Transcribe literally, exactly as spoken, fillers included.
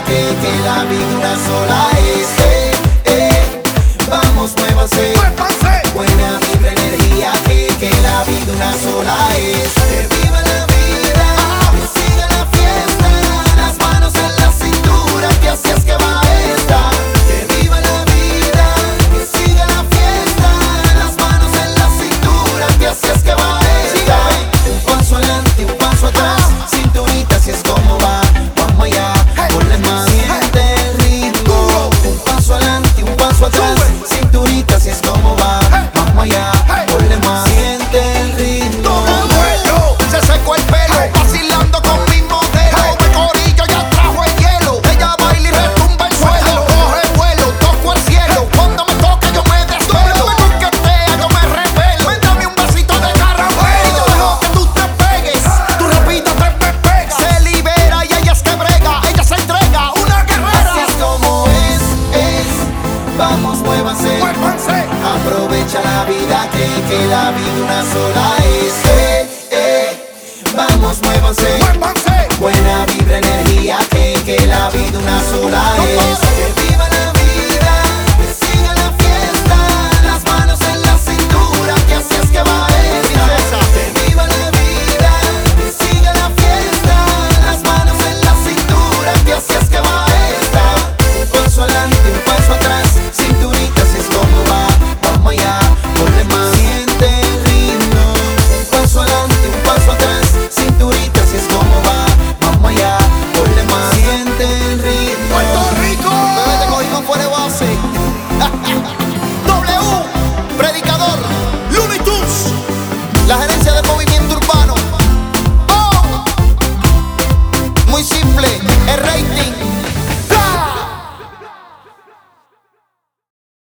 que, que la vida una sola es. Eh, eh, vamos, muévanse. Buena vibra, energía, que, que la vida una sola es. Que viva la vida, que siga la fiesta. Las manos en la cintura, que así es que va esta. Que viva la vida, que siga la fiesta. Las manos en la cintura, que así es que va esta. Un paso adelante, un paso atrás. Cinturita, si es como va. Vamos allá, ponle más. Siente el ritmo. Un paso adelante, un paso atrás. Cinturita, si es como va. Vamos allá, ponle más. Siente el ritmo. Se secó el pelo, vacilando con mi modelo. Me corillo, ya trajo el hielo. Ella baila y retumba el suelo. Coge vuelo, toco el cielo. Cuando me toca yo me desvelo. Me coquetea, yo me revelo. Ven, dame un vasito de caramelo. Yo dejo que tú te pegues. Tú rápido te me pegas. Se libera y ella es que brega. Ella se entrega, una guerrera. Así es como es, es. Vamos, muévanse. Muévanse. Aprovecha la vida, que, que la vida una sola es. Eh, eh. Vamos, muévanse. Muévanse. Buena vibra, energía, que, que la vida una sola No es. pare. Que